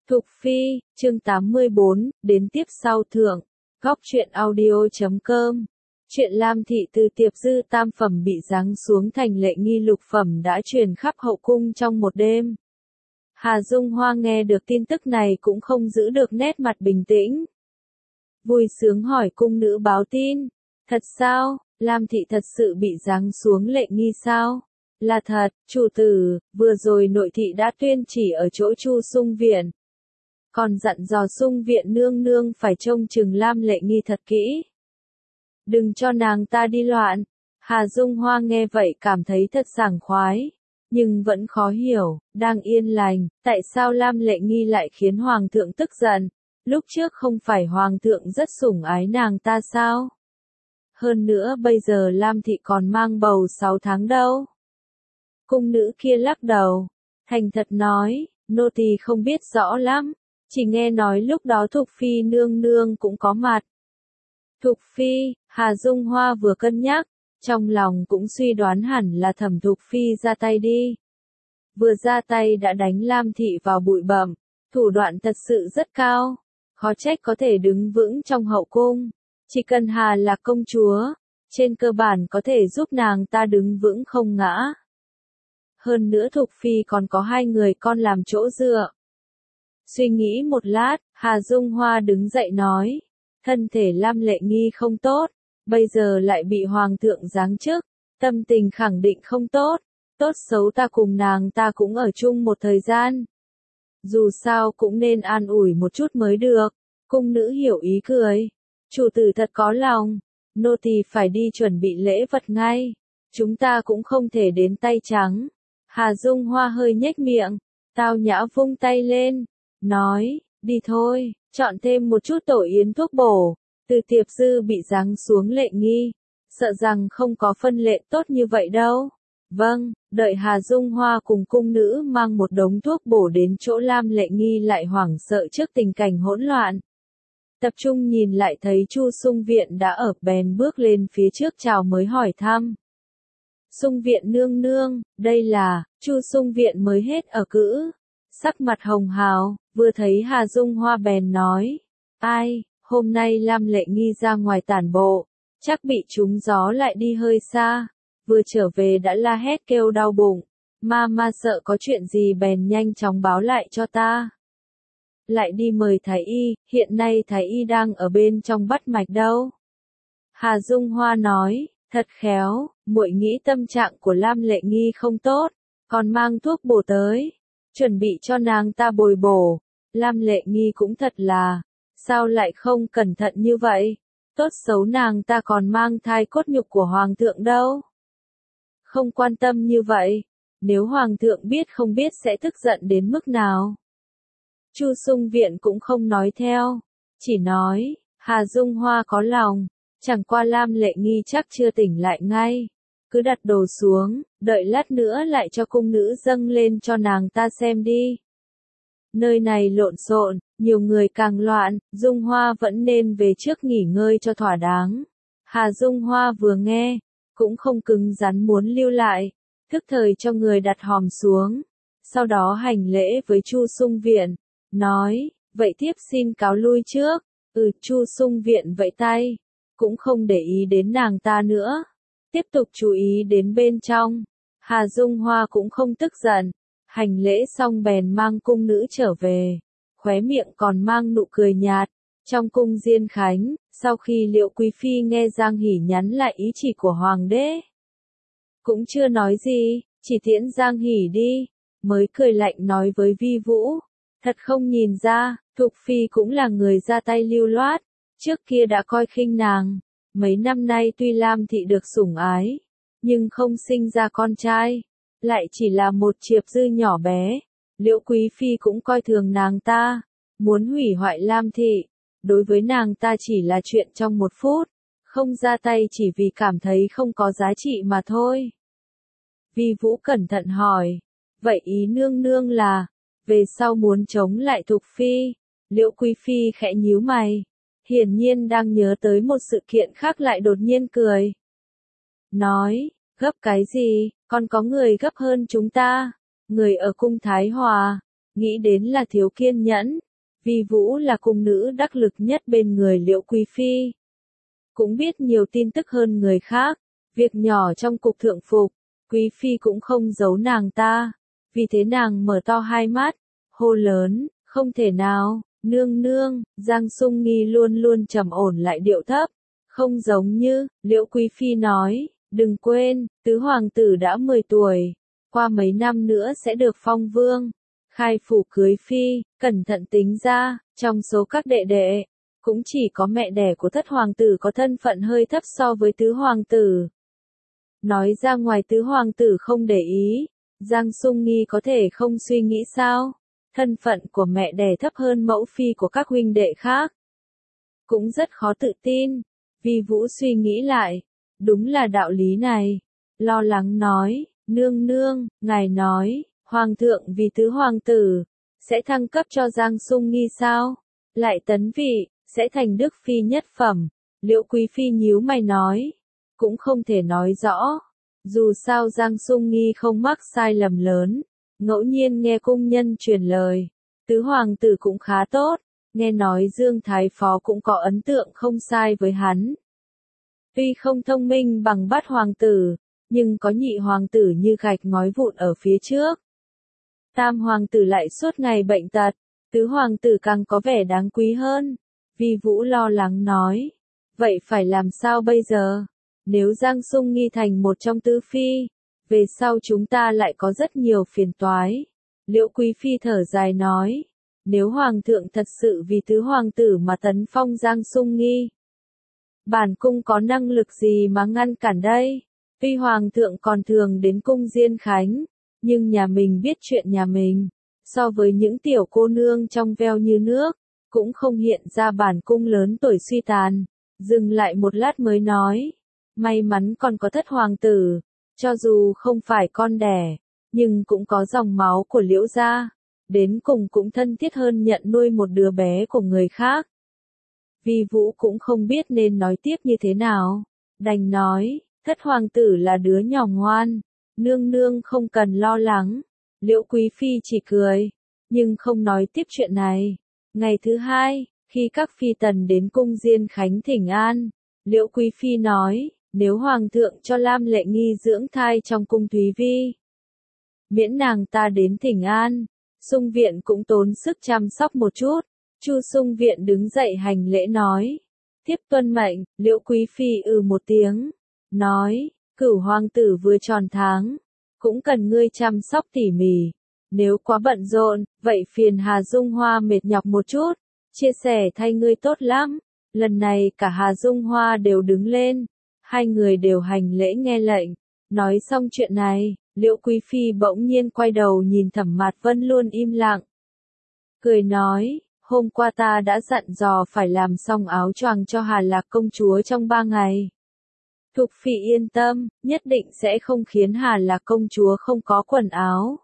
Thục Phi, chương 84, đến tiếp sau thượng. Góc truyện audio.com. Chuyện Lam Thị từ Tiệp Dư tam phẩm bị giáng xuống thành lệ nghi lục phẩm đã truyền khắp hậu cung trong một đêm. Hà Dung Hoa nghe được tin tức này cũng không giữ được nét mặt bình tĩnh. Vui sướng hỏi cung nữ báo tin. Thật sao, Lam Thị thật sự bị giáng xuống lệ nghi sao? Là thật, chủ tử, vừa rồi nội thị đã tuyên chỉ ở chỗ Chu Sung Viện. Còn dặn dò Sung Viện nương nương phải trông chừng Lam Lệ Nghi thật kỹ. Đừng cho nàng ta đi loạn. Hà Dung Hoa nghe vậy cảm thấy thật sảng khoái. Nhưng vẫn khó hiểu, đang yên lành, tại sao Lam Lệ Nghi lại khiến Hoàng thượng tức giận? Lúc trước không phải Hoàng thượng rất sủng ái nàng ta sao? Hơn nữa bây giờ Lam Thị còn mang bầu 6 tháng đâu. Cung nữ kia lắc đầu, thành thật nói, nô tỳ không biết rõ lắm, chỉ nghe nói lúc đó Thục Phi nương nương cũng có mặt. Thục Phi, Hà Dung Hoa vừa cân nhắc, trong lòng cũng suy đoán hẳn là Thẩm Thục Phi ra tay đi. Vừa ra tay đã đánh Lam Thị vào bụi bặm, thủ đoạn thật sự rất cao, khó trách có thể đứng vững trong hậu cung. Chỉ cần Hà là công chúa, trên cơ bản có thể giúp nàng ta đứng vững không ngã. Hơn nữa Thục Phi còn có 2 người con làm chỗ dựa. Suy nghĩ một lát, Hà Dung Hoa đứng dậy nói, thân thể Lam Lệ Nghi không tốt, bây giờ lại bị Hoàng thượng giáng chức, tâm tình khẳng định không tốt, tốt xấu ta cùng nàng ta cũng ở chung một thời gian. Dù sao cũng nên an ủi một chút mới được, cung nữ hiểu ý cười, chủ tử thật có lòng, nô tỳ phải đi chuẩn bị lễ vật ngay, chúng ta cũng không thể đến tay trắng. Hà Dung Hoa hơi nhếch miệng, tao nhã vung tay lên, nói, đi thôi, chọn thêm một chút tổ yến thuốc bổ, từ Tiệp Dư bị giáng xuống lệ nghi, sợ rằng không có phân lệ tốt như vậy đâu. Vâng, đợi Hà Dung Hoa cùng cung nữ mang một đống thuốc bổ đến chỗ Lam Lệ Nghi lại hoảng sợ trước tình cảnh hỗn loạn. Tập trung nhìn lại thấy Chu Sung Viện đã ở bèn bước lên phía trước chào mới hỏi thăm. Sung Viện nương nương, đây là, Chu Sung Viện mới hết ở cữ. Sắc mặt hồng hào, vừa thấy Hà Dung Hoa bèn nói. Ai, hôm nay Lam Lệ Nghi ra ngoài tản bộ, chắc bị trúng gió lại đi hơi xa. Vừa trở về đã la hét kêu đau bụng. Ma sợ có chuyện gì bèn nhanh chóng báo lại cho ta. Lại đi mời Thái Y, hiện nay Thái Y đang ở bên trong bắt mạch đâu. Hà Dung Hoa nói, thật khéo, muội nghĩ tâm trạng của Lam Lệ Nghi không tốt, còn mang thuốc bổ tới, chuẩn bị cho nàng ta bồi bổ. Lam Lệ Nghi cũng thật là, sao lại không cẩn thận như vậy, tốt xấu nàng ta còn mang thai cốt nhục của Hoàng thượng đâu. Không quan tâm như vậy, nếu Hoàng thượng biết không biết sẽ tức giận đến mức nào. Chu Sung Viện cũng không nói theo, chỉ nói, Hà Dung Hoa có lòng, chẳng qua Lam Lệ Nghi chắc chưa tỉnh lại ngay. Cứ đặt đồ xuống, đợi lát nữa lại cho cung nữ dâng lên cho nàng ta xem đi. Nơi này lộn xộn, nhiều người càng loạn, Dung Hoa vẫn nên về trước nghỉ ngơi cho thỏa đáng. Hà Dung Hoa vừa nghe, cũng không cứng rắn muốn lưu lại, thức thời cho người đặt hòm xuống. Sau đó hành lễ với Chu Sung Viện, nói, vậy tiếp xin cáo lui trước. Chu Sung Viện vẫy tay, cũng không để ý đến nàng ta nữa. Tiếp tục chú ý đến bên trong. Hà Dung Hoa cũng không tức giận, hành lễ xong bèn mang cung nữ trở về, khóe miệng còn mang nụ cười nhạt. Trong cung Diên Khánh, sau khi Liệu Quý Phi nghe Giang Hỷ nhắn lại ý chỉ của Hoàng đế, cũng chưa nói gì, chỉ tiễn Giang Hỷ đi, mới cười lạnh nói với Vi Vũ, thật không nhìn ra, Thục Phi cũng là người ra tay lưu loát, trước kia đã coi khinh nàng. Mấy năm nay tuy Lam Thị được sủng ái, nhưng không sinh ra con trai, lại chỉ là một Tiệp Dư nhỏ bé. Liễu Quý Phi cũng coi thường nàng ta, muốn hủy hoại Lam Thị. Đối với nàng ta chỉ là chuyện trong một phút, không ra tay chỉ vì cảm thấy không có giá trị mà thôi. Vi Vũ cẩn thận hỏi, vậy ý nương nương là, về sau muốn chống lại Thục Phi? Liễu Quý Phi khẽ nhíu mày. Hiển nhiên đang nhớ tới một sự kiện khác lại đột nhiên cười. Nói, gấp cái gì, còn có người gấp hơn chúng ta, người ở cung Thái Hòa, nghĩ đến là thiếu kiên nhẫn. Vi Vũ là cung nữ đắc lực nhất bên người Liễu Quý Phi. Cũng biết nhiều tin tức hơn người khác, việc nhỏ trong cục thượng phục, Quý Phi cũng không giấu nàng ta. Vì thế nàng mở to hai mắt, hô lớn, không thể nào, nương nương. Giang Sung Nghi luôn luôn trầm ổn lại điệu thấp, không giống như, Liễu Quý Phi nói, đừng quên, tứ hoàng tử đã 10 tuổi, qua mấy năm nữa sẽ được phong vương, khai phủ cưới phi, cẩn thận tính ra, trong số các đệ đệ, cũng chỉ có mẹ đẻ của thất hoàng tử có thân phận hơi thấp so với tứ hoàng tử. Nói ra ngoài tứ hoàng tử không để ý, Giang Sung Nghi có thể không suy nghĩ sao? Thân phận của mẹ đẻ thấp hơn mẫu phi của các huynh đệ khác. Cũng rất khó tự tin. Vi Vũ suy nghĩ lại. Đúng là đạo lý này. Lo lắng nói, nương nương, ngài nói, hoàng thượng vì tứ hoàng tử, sẽ thăng cấp cho Giang Sung Nghi sao? Lại tấn vị, sẽ thành đức phi nhất phẩm. Liễu Quý Phi nhíu mày nói, cũng không thể nói rõ. Dù sao Giang Sung Nghi không mắc sai lầm lớn, ngẫu nhiên nghe cung nhân truyền lời, tứ hoàng tử cũng khá tốt, nghe nói Dương Thái Phó cũng có ấn tượng không sai với hắn. Tuy không thông minh bằng bát hoàng tử, nhưng có nhị hoàng tử như gạch ngói vụn ở phía trước. Tam hoàng tử lại suốt ngày bệnh tật, tứ hoàng tử càng có vẻ đáng quý hơn. Vi Vũ lo lắng nói, vậy phải làm sao bây giờ? Nếu Giang Sung Nghi thành một trong tứ phi, về sau chúng ta lại có rất nhiều phiền toái. Liễu Quý Phi thở dài nói, nếu Hoàng thượng thật sự vì tứ hoàng tử mà tấn phong Giang Sung Nghi, bản cung có năng lực gì mà ngăn cản đây? Tuy Hoàng thượng còn thường đến cung Diên Khánh, nhưng nhà mình biết chuyện nhà mình, so với những tiểu cô nương trong veo như nước, cũng không hiện ra bản cung lớn tuổi suy tàn. Dừng lại một lát mới nói, may mắn còn có thất hoàng tử, cho dù không phải con đẻ, nhưng cũng có dòng máu của Liễu gia, đến cùng cũng thân thiết hơn nhận nuôi một đứa bé của người khác. Vi Vũ cũng không biết nên nói tiếp như thế nào, đành nói, thất hoàng tử là đứa nhỏ ngoan, nương nương không cần lo lắng. Liễu Quý Phi chỉ cười, nhưng không nói tiếp chuyện này. Ngày thứ hai, khi các phi tần đến cung Diên Khánh thỉnh an, Liễu Quý Phi nói, nếu Hoàng thượng cho Lam Lệ Nghi dưỡng thai trong cung Thúy Vi, miễn nàng ta đến thỉnh an, Sung Viện cũng tốn sức chăm sóc một chút. Chu Sung Viện đứng dậy hành lễ nói, tiếp tuân mệnh. Liễu Quý Phi một tiếng, nói, Cửu hoàng tử vừa tròn tháng, cũng cần ngươi chăm sóc tỉ mỉ. Nếu quá bận rộn, vậy phiền Hà Dung Hoa mệt nhọc một chút, chia sẻ thay ngươi tốt lắm. Lần này cả Hà Dung Hoa đều đứng lên, hai người đều hành lễ nghe lệnh. Nói xong chuyện này, Liễu Quý Phi bỗng nhiên quay đầu nhìn Thẩm Mạt Vân luôn im lặng. Cười nói, hôm qua ta đã dặn dò phải làm xong áo choàng cho Hà Lạc công chúa trong 3 ngày. Thục Phi yên tâm, nhất định sẽ không khiến Hà Lạc công chúa không có quần áo.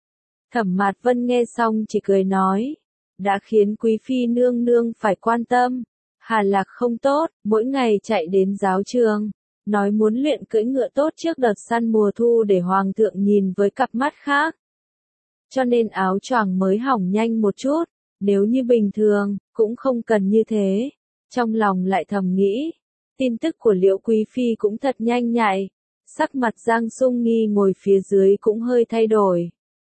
Thẩm Mạt Vân nghe xong chỉ cười nói, đã khiến Quý Phi nương nương phải quan tâm. Hà Lạc không tốt, mỗi ngày chạy đến giáo trường, nói muốn luyện cưỡi ngựa tốt trước đợt săn mùa thu để Hoàng thượng nhìn với cặp mắt khác. Cho nên áo choàng mới hỏng nhanh một chút, nếu như bình thường, cũng không cần như thế. Trong lòng lại thầm nghĩ, tin tức của Liễu Quý Phi cũng thật nhanh nhạy. Sắc mặt Giang Sung Nghi ngồi phía dưới cũng hơi thay đổi.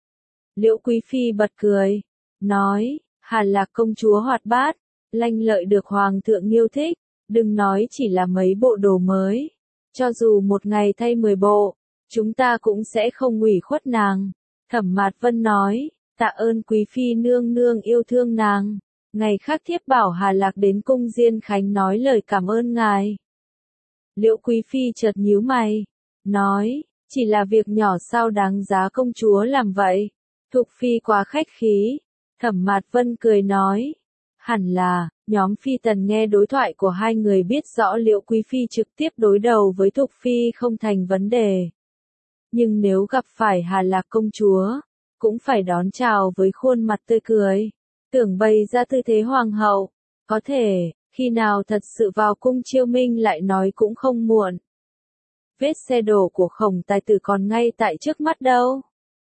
Liễu Quý Phi bật cười, nói, Hà Lạc công chúa hoạt bát, lanh lợi được Hoàng thượng yêu thích, đừng nói chỉ là mấy bộ đồ mới. Cho dù một ngày thay 10 bộ, chúng ta cũng sẽ không ủy khuất nàng. Thẩm Mạt Vân nói, tạ ơn Quý Phi nương nương yêu thương nàng. Ngày khác thiếp bảo Hà Lạc đến cung Diên Khánh nói lời cảm ơn ngài. Liễu Quý Phi chợt nhíu mày, nói, chỉ là việc nhỏ sao đáng giá công chúa làm vậy. Thục Phi quá khách khí. Thẩm Mạt Vân cười nói, hẳn là, nhóm phi tần nghe đối thoại của hai người biết rõ Liễu Quý Phi trực tiếp đối đầu với Thục Phi không thành vấn đề. Nhưng nếu gặp phải Hà Lạc công chúa, cũng phải đón chào với khuôn mặt tươi cười, tưởng bày ra tư thế hoàng hậu. Có thể, khi nào thật sự vào cung chiêu minh lại nói cũng không muộn. Vết xe đổ của Khổng Tài Tử còn ngay tại trước mắt đâu.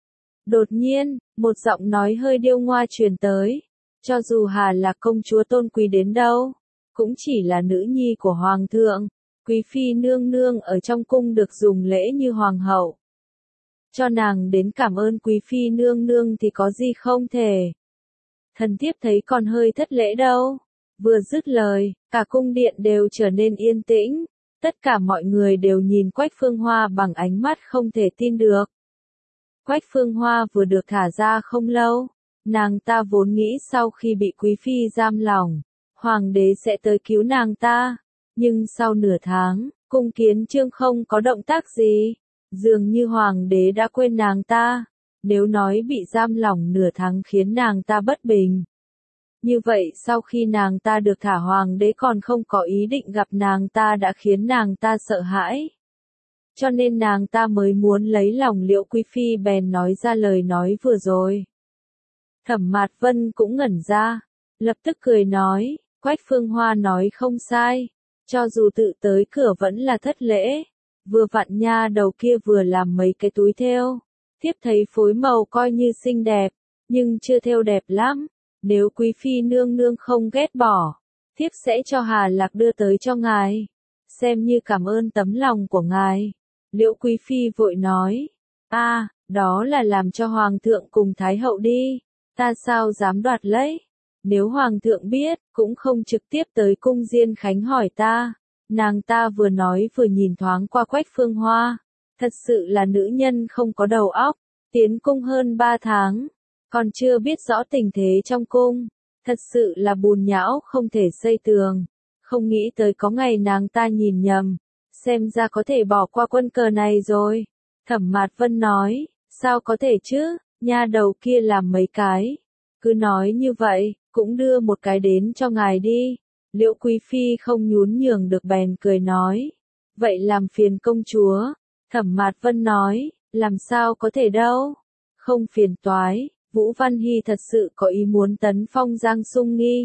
Đột nhiên, một giọng nói hơi điêu ngoa truyền tới. Cho dù Hà Lạc công chúa tôn quý đến đâu, cũng chỉ là nữ nhi của hoàng thượng. Quý phi nương nương ở trong cung được dùng lễ như hoàng hậu. Cho nàng đến cảm ơn quý phi nương nương thì có gì không thể. Thần thiếp thấy còn hơi thất lễ đâu. Vừa dứt lời, cả cung điện đều trở nên yên tĩnh. Tất cả mọi người đều nhìn Quách Phương Hoa bằng ánh mắt không thể tin được. Quách Phương Hoa vừa được thả ra không lâu. Nàng ta vốn nghĩ sau khi bị quý phi giam lỏng, hoàng đế sẽ tới cứu nàng ta. Nhưng sau nửa tháng, cung Kiến Chương không có động tác gì. Dường như hoàng đế đã quên nàng ta. Nếu nói bị giam lỏng nửa tháng khiến nàng ta bất bình. Như vậy sau khi nàng ta được thả hoàng đế còn không có ý định gặp nàng ta đã khiến nàng ta sợ hãi. Cho nên nàng ta mới muốn lấy lòng Liễu Quý Phi bèn nói ra lời nói vừa rồi. Thẩm Mạt Vân cũng ngẩn ra, lập tức cười nói, Quách Phương Hoa nói không sai, cho dù tự tới cửa vẫn là thất lễ, vừa vặn nha đầu kia vừa làm mấy cái túi thêu, thiếp thấy phối màu coi như xinh đẹp, nhưng chưa thêu đẹp lắm, nếu Quý Phi nương nương không ghét bỏ, thiếp sẽ cho Hà Lạc đưa tới cho ngài, xem như cảm ơn tấm lòng của ngài. Liễu Quý Phi vội nói, đó là làm cho Hoàng thượng cùng Thái hậu đi, ta sao dám đoạt lấy, nếu Hoàng thượng biết, cũng không trực tiếp tới cung Diên Khánh hỏi ta. Nàng ta vừa nói vừa nhìn thoáng qua Quách Phương Hoa, thật sự là nữ nhân không có đầu óc, tiến cung hơn 3 tháng, còn chưa biết rõ tình thế trong cung, thật sự là bùn nhão không thể xây tường, không nghĩ tới có ngày nàng ta nhìn nhầm. Xem ra có thể bỏ qua quân cờ này rồi. Thẩm Mạt Vân nói, sao có thể chứ, nha đầu kia làm mấy cái. Cứ nói như vậy, cũng đưa một cái đến cho ngài đi. Liễu Quý Phi không nhún nhường được bèn cười nói. Vậy làm phiền công chúa. Thẩm Mạt Vân nói, làm sao có thể đâu. Không phiền toái, Vũ Văn Hy thật sự có ý muốn tấn phong Giang Sung Nghi.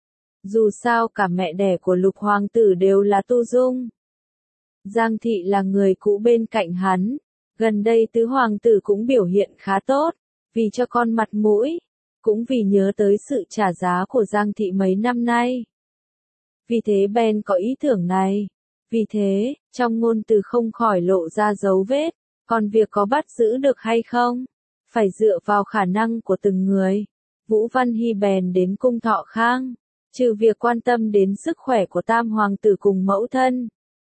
Dù sao cả mẹ đẻ của Lục Hoàng tử đều là Tu Dung. Giang Thị là người cũ bên cạnh hắn, gần đây tứ hoàng tử cũng biểu hiện khá tốt, vì cho con mặt mũi, cũng vì nhớ tới sự trả giá của Giang Thị mấy năm nay. Vì thế bèn có ý tưởng này, vì thế, trong ngôn từ không khỏi lộ ra dấu vết, còn việc có bắt giữ được hay không, phải dựa vào khả năng của từng người. Vũ Văn Hy bèn đến cung Thọ Khang, trừ việc quan tâm đến sức khỏe của tam hoàng tử cùng mẫu thân.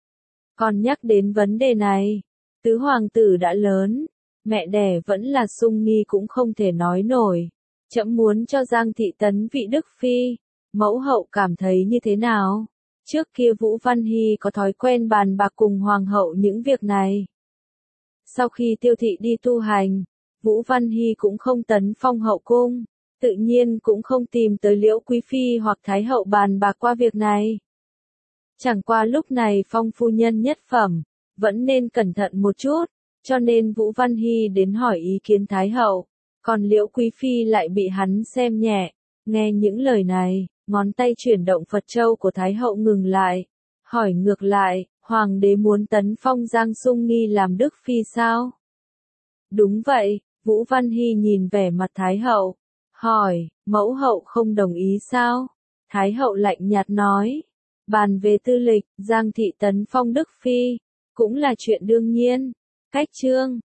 Còn nhắc đến vấn đề này, tứ hoàng tử đã lớn, mẹ đẻ vẫn là Sung Nghi cũng không thể nói nổi. Trẫm muốn cho Giang Thị tấn vị Đức Phi, mẫu hậu cảm thấy như thế nào? Trước kia Vũ Văn Hy có thói quen bàn bạc cùng hoàng hậu những việc này. Sau khi Tiêu Thị đi tu hành, Vũ Văn Hy cũng không tấn phong hậu cung, tự nhiên cũng không tìm tới Liễu Quý Phi hoặc Thái hậu bàn bạc qua việc này. Chẳng qua lúc này Phong phu nhân nhất phẩm, vẫn nên cẩn thận một chút, cho nên Vũ Văn Hy đến hỏi ý kiến Thái hậu, còn Liễu Quý Phi lại bị hắn xem nhẹ. Nghe những lời này, ngón tay chuyển động Phật châu của Thái hậu ngừng lại, hỏi ngược lại, Hoàng đế muốn tấn phong Giang Sung Nghi làm Đức Phi sao? Đúng vậy, Vũ Văn Hy nhìn vẻ mặt Thái hậu, hỏi, mẫu hậu không đồng ý sao? Thái hậu lạnh nhạt nói. Bàn về tư lịch, Giang Thị tấn phong Đức Phi, cũng là chuyện đương nhiên. Cách chương